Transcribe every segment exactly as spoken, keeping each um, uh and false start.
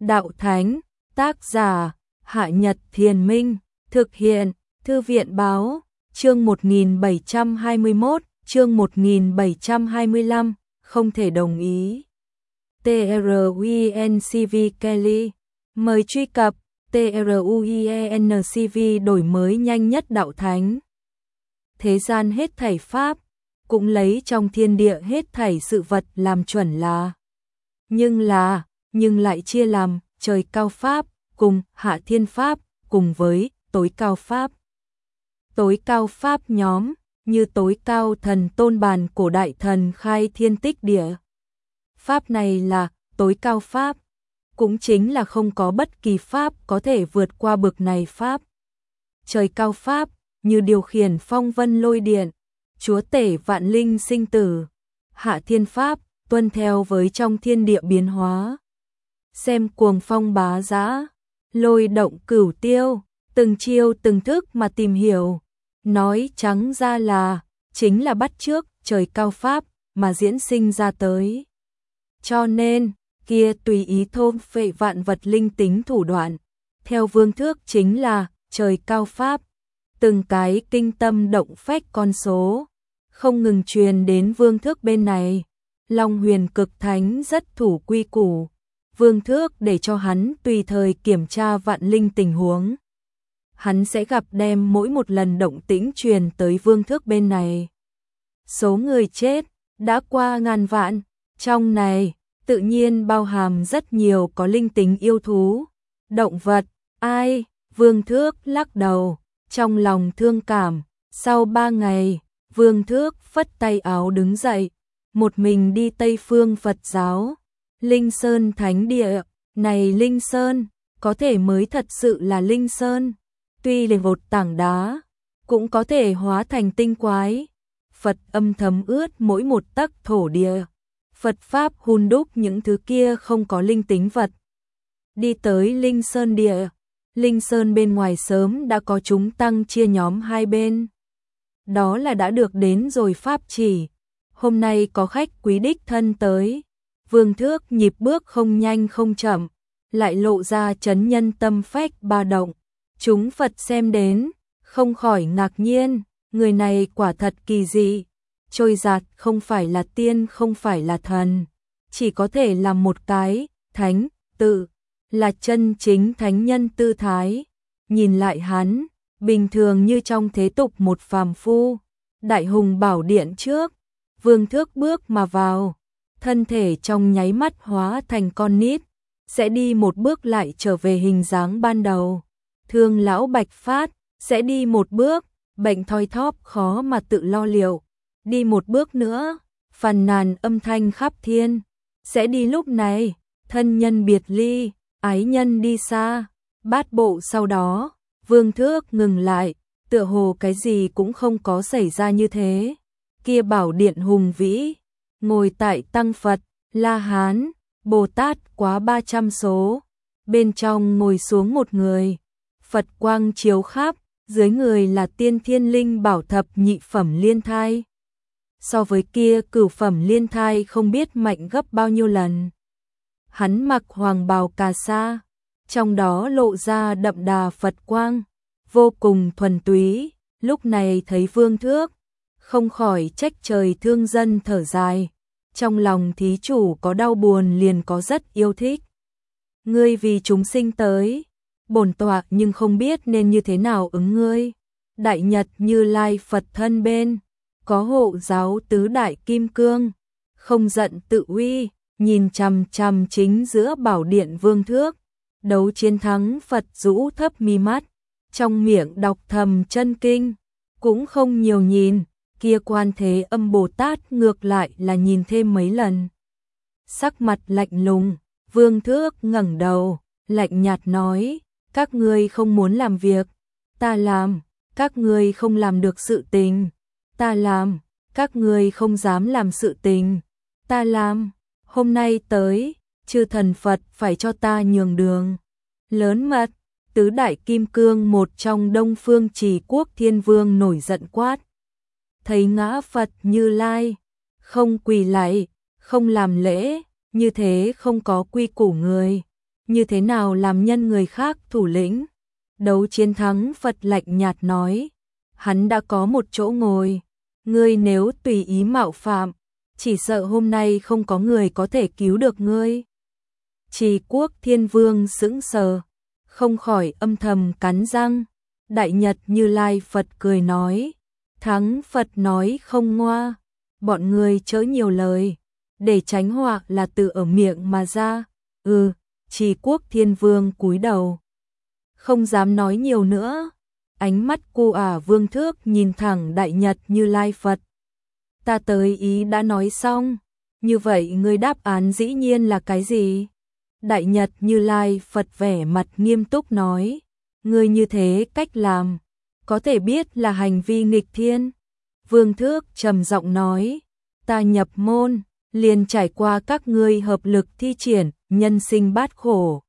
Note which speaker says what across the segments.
Speaker 1: đạo thánh, tác giả, Hạ Nhật Thiền Minh, thực hiện, Thư viện báo, chương một nghìn bảy trăm hai mươi mốt, chương một nghìn bảy trăm hai mươi lăm, không thể đồng ý. TRUENCV Kelly, mời truy cập TRUENCV đổi mới nhanh nhất đạo thánh. Thế gian hết thảy pháp, cũng lấy trong thiên địa hết thảy sự vật làm chuẩn là. Nhưng là, nhưng lại chia làm trời cao pháp, cùng hạ thiên pháp, cùng với tối cao pháp. Tối cao pháp nhóm, như tối cao thần tôn bàn cổ đại thần khai thiên tích địa. Pháp này là tối cao pháp, cũng chính là không có bất kỳ pháp có thể vượt qua bực này pháp. Trời cao pháp, như điều khiển phong vân lôi điện, chúa tể vạn linh sinh tử. Hạ thiên pháp, tuân theo với trong thiên địa biến hóa. Xem cuồng phong bá dã, lôi động cửu tiêu, từng chiêu từng thức mà tìm hiểu. Nói trắng ra là, chính là bắt chước trời cao pháp mà diễn sinh ra tới. Cho nên, kia tùy ý thôn phệ vạn vật linh tính thủ đoạn, theo vương thước chính là trời cao pháp. Từng cái kinh tâm động phách con số, không ngừng truyền đến vương thước bên này. Long huyền cực thánh rất thủ quy củ, vương thước để cho hắn tùy thời kiểm tra vạn linh tình huống. Hắn sẽ gặp đem mỗi một lần động tĩnh truyền tới vương thước bên này. Số người chết đã qua ngàn vạn, trong này tự nhiên bao hàm rất nhiều có linh tính yêu thú, động vật. Ai? Vương thước lắc đầu, trong lòng thương cảm. Sau ba ngày, vương thước phất tay áo đứng dậy, một mình đi Tây Phương Phật giáo, Linh Sơn Thánh Địa. Này Linh Sơn, có thể mới thật sự là Linh Sơn, tuy là một tảng đá, cũng có thể hóa thành tinh quái. Phật âm thấm ướt mỗi một tấc thổ địa, Phật Pháp hun đúc những thứ kia không có linh tính vật. Đi tới Linh Sơn Địa, Linh Sơn bên ngoài sớm đã có chúng tăng chia nhóm hai bên. Đó là đã được đến rồi pháp chỉ. Hôm nay có khách quý đích thân tới. Vương thước nhịp bước không nhanh không chậm, lại lộ ra chấn nhân tâm phách ba động. Chúng Phật xem đến, không khỏi ngạc nhiên, người này quả thật kỳ dị, trôi giạt, không phải là tiên, không phải là thần, chỉ có thể là một cái thánh tự, là chân chính thánh nhân tư thái. Nhìn lại hắn, bình thường như trong thế tục một phàm phu. Đại hùng bảo điện trước, vương thước bước mà vào, thân thể trong nháy mắt hóa thành con nít, sẽ đi một bước lại trở về hình dáng ban đầu. Thương lão bạch phát, sẽ đi một bước, bệnh thoi thóp khó mà tự lo liệu, đi một bước nữa, phàn nàn âm thanh khắp thiên, sẽ đi lúc này, thân nhân biệt ly, ái nhân đi xa. Bát bộ sau đó, vương thước ngừng lại, tựa hồ cái gì cũng không có xảy ra như thế. Kia bảo điện hùng vĩ, ngồi tại tăng Phật, La Hán, Bồ Tát quá ba trăm số, bên trong ngồi xuống một người, Phật quang chiếu khắp, dưới người là tiên thiên linh bảo thập nhị phẩm liên thai. So với kia cửu phẩm liên thai không biết mạnh gấp bao nhiêu lần. Hắn mặc hoàng bào cà sa, trong đó lộ ra đậm đà Phật quang, vô cùng thuần túy. Lúc này thấy vương thước, không khỏi trách trời thương dân thở dài. Trong lòng thí chủ có đau buồn liền có rất yêu thích. Ngươi vì chúng sinh tới, bổn tọa nhưng không biết nên như thế nào ứng ngươi. Đại Nhật Như Lai Phật thân bên, có hộ giáo tứ đại kim cương, không giận tự uy, nhìn chằm chằm chính giữa bảo điện vương thước. Đấu chiến thắng Phật rũ thấp mi mắt, trong miệng đọc thầm chân kinh, cũng không nhiều nhìn. Kia Quan Thế Âm Bồ Tát ngược lại là nhìn thêm mấy lần. Sắc mặt lạnh lùng, vương thước ngẩng đầu, lạnh nhạt nói, các ngươi không muốn làm việc, ta làm. Các ngươi không làm được sự tình, ta làm. Các ngươi không dám làm sự tình, ta làm. Hôm nay tới, chư thần Phật phải cho ta nhường đường. Lớn mật, tứ đại kim cương một trong Đông Phương Trì Quốc Thiên Vương nổi giận quát. Thấy ngã Phật Như Lai, không quỳ lạy, không làm lễ, như thế không có quy củ người. như thế nào làm nhân người khác thủ lĩnh. Đấu chiến thắng Phật lạnh nhạt nói, hắn đã có một chỗ ngồi, ngươi nếu tùy ý mạo phạm, chỉ sợ hôm nay không có người có thể cứu được ngươi. Trì Quốc Thiên Vương sững sờ, không khỏi âm thầm cắn răng. Đại Nhật Như Lai Phật cười nói, thắng Phật nói không ngoa, bọn ngươi chớ nhiều lời, để tránh họa là tự ở miệng mà ra. Ừ, Trì Quốc Thiên Vương cúi đầu, không dám nói nhiều nữa. Ánh mắt cô ả Vương Thước nhìn thẳng Đại Nhật Như Lai Phật. Ta tới ý đã nói xong, như vậy ngươi đáp án dĩ nhiên là cái gì? Đại Nhật Như Lai Phật vẻ mặt nghiêm túc nói, ngươi như thế cách làm, có thể biết là hành vi nghịch thiên. Vương Thước trầm giọng nói, ta nhập môn, liền trải qua các ngươi hợp lực thi triển, nhân sinh bát khổ.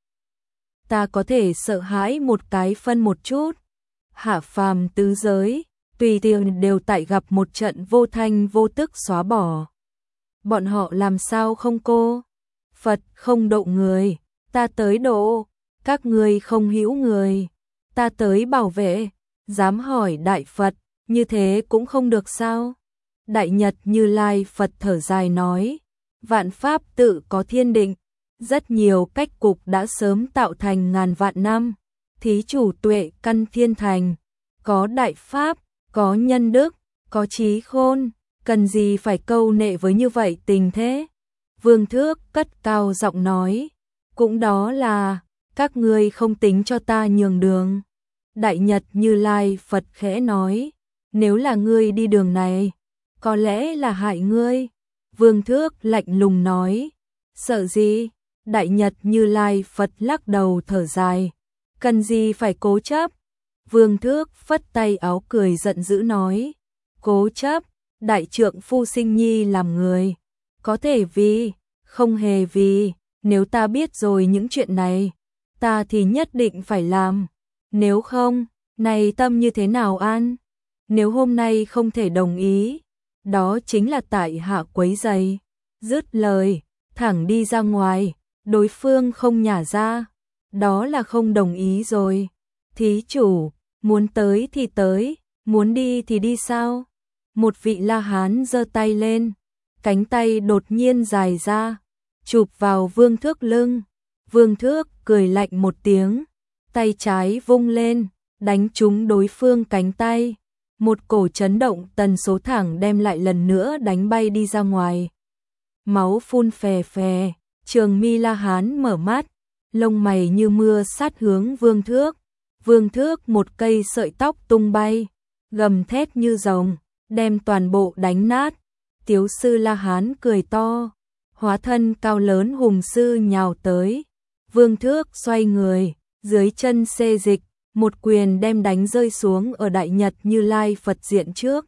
Speaker 1: Ta có thể sợ hãi một cái phân một chút, hạ phàm tứ giới, tùy tiện đều tại gặp một trận vô thanh vô tức xóa bỏ. Bọn họ làm sao không cô? Phật không độ người, ta tới độ, các ngươi không hữu người, ta tới bảo vệ. Dám hỏi Đại Phật, như thế cũng không được sao? Đại Nhật Như Lai Phật thở dài nói, vạn pháp tự có thiên định, rất nhiều cách cục đã sớm tạo thành ngàn vạn năm. Thí chủ tuệ căn thiên thành, có đại pháp, có nhân đức, có trí khôn, cần gì phải câu nệ với như vậy tình thế? Vương Thước cất cao giọng nói, cũng đó là, các ngươi không tính cho ta nhường đường. Đại Nhật Như Lai Phật khẽ nói, nếu là ngươi đi đường này, có lẽ là hại ngươi. Vương Thước lạnh lùng nói, sợ gì? Đại Nhật Như Lai Phật lắc đầu thở dài, cần gì phải cố chấp? Vương Thước phất tay áo cười giận dữ nói, cố chấp, đại trượng phu sinh nhi làm người, có thể vì, không hề vì, nếu ta biết rồi những chuyện này, ta thì nhất định phải làm, nếu không, này tâm như thế nào an? Nếu hôm nay không thể đồng ý, đó chính là tại hạ quấy rầy. Dứt lời, thẳng đi ra ngoài, đối phương không nhả ra, đó là không đồng ý rồi. Thí chủ, muốn tới thì tới, muốn đi thì đi sao? Một vị La Hán giơ tay lên, cánh tay đột nhiên dài ra, chụp vào Vương Thước lưng. Vương Thước cười lạnh một tiếng, tay trái vung lên, đánh trúng đối phương cánh tay. Một cổ chấn động tần số thẳng đem lại lần nữa đánh bay đi ra ngoài. Máu phun phè phè, Trường Mi La Hán mở mắt, lông mày như mưa sát hướng Vương Thước. Vương Thước một cây sợi tóc tung bay, gầm thét như rồng, đem toàn bộ đánh nát. Tiếu sư La Hán cười to, hóa thân cao lớn hùng sư nhào tới. Vương Thước xoay người, dưới chân xê dịch, một quyền đem đánh rơi xuống ở Đại Nhật Như Lai Phật diện trước.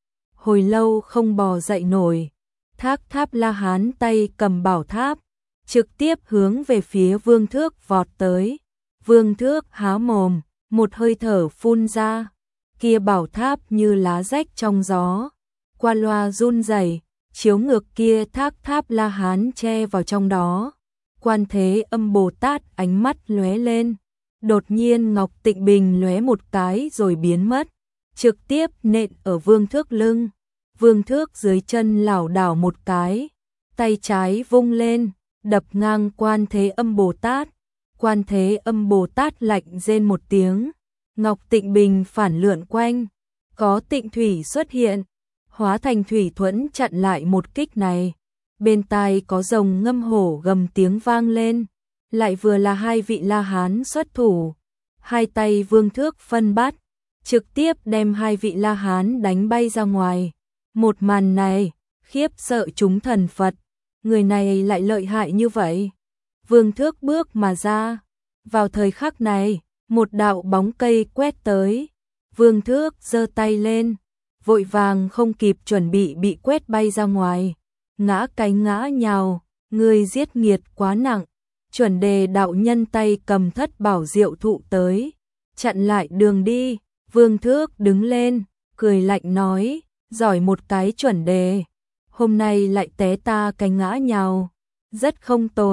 Speaker 1: Hồi lâu không bò dậy nổi, Thác Tháp La Hán tay cầm bảo tháp, trực tiếp hướng về phía Vương Thước vọt tới. Vương Thước há mồm, một hơi thở phun ra, kia bảo tháp như lá rách trong gió, qua loa run rẩy, chiếu ngược kia Thác Tháp La Hán che vào trong đó. Quan Thế Âm Bồ Tát ánh mắt lóe lên, đột nhiên Ngọc Tịnh Bình lóe một cái rồi biến mất, trực tiếp nện ở Vương Thước lưng. Vương Thước dưới chân lảo đảo một cái, tay trái vung lên, đập ngang Quan Thế Âm Bồ Tát. Quan Thế Âm Bồ Tát lạnh rên một tiếng, Ngọc Tịnh Bình phản lượn quanh, có tịnh thủy xuất hiện, hóa thành thủy thuẫn chặn lại một kích này. Bên tai có rồng ngâm hổ gầm tiếng vang lên, lại vừa là hai vị La Hán xuất thủ, hai tay Vương Thước phân bắt, trực tiếp đem hai vị La Hán đánh bay ra ngoài. Một màn này, khiếp sợ chúng thần Phật, người này lại lợi hại như vậy. Vương Thước bước mà ra, vào thời khắc này, một đạo bóng cây quét tới, Vương Thước giơ tay lên, vội vàng không kịp chuẩn bị bị quét bay ra ngoài, ngã cái ngã nhào, người giết nghiệt quá nặng. Chuẩn Đề đạo nhân tay cầm thất bảo diệu thụ tới, chặn lại đường đi. Vương Thước đứng lên, cười lạnh nói, giỏi một cái Chuẩn Đề, hôm nay lại té ta cái ngã nhào, rất không tồi.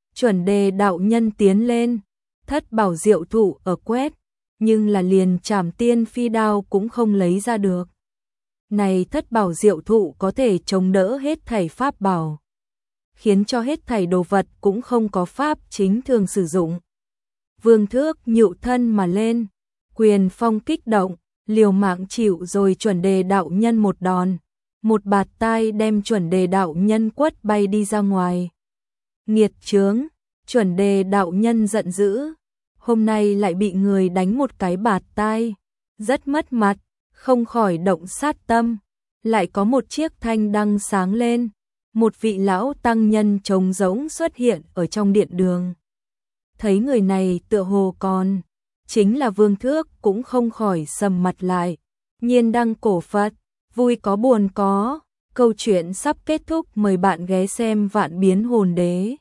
Speaker 1: Chuẩn đề đạo nhân tiến lên, thất bảo diệu thụ ở quét, nhưng là liền Trảm Tiên Phi đao cũng không lấy ra được. Này thất bảo diệu thụ có thể chống đỡ hết thảy pháp bảo, khiến cho hết thảy đồ vật cũng không có pháp chính thường sử dụng. Vương Thước nhựu thân mà lên, quyền phong kích động, liều mạng chịu rồi chuẩn đề đạo nhân một đòn, một bạt tai đem chuẩn đề đạo nhân quất bay đi ra ngoài. Nghiệt chướng, chuẩn đề đạo nhân giận dữ, hôm nay lại bị người đánh một cái bạt tai, rất mất mặt, không khỏi động sát tâm. Lại có một chiếc thanh đăng sáng lên, một vị lão tăng nhân trống rỗng xuất hiện ở trong điện đường. Thấy người này tựa hồ còn chính là Vương Thước, cũng không khỏi sầm mặt lại. Nhiên đăng cổ Phật, vui có buồn có, câu chuyện sắp kết thúc, mời bạn ghé xem Vạn Biến Hồn Đế.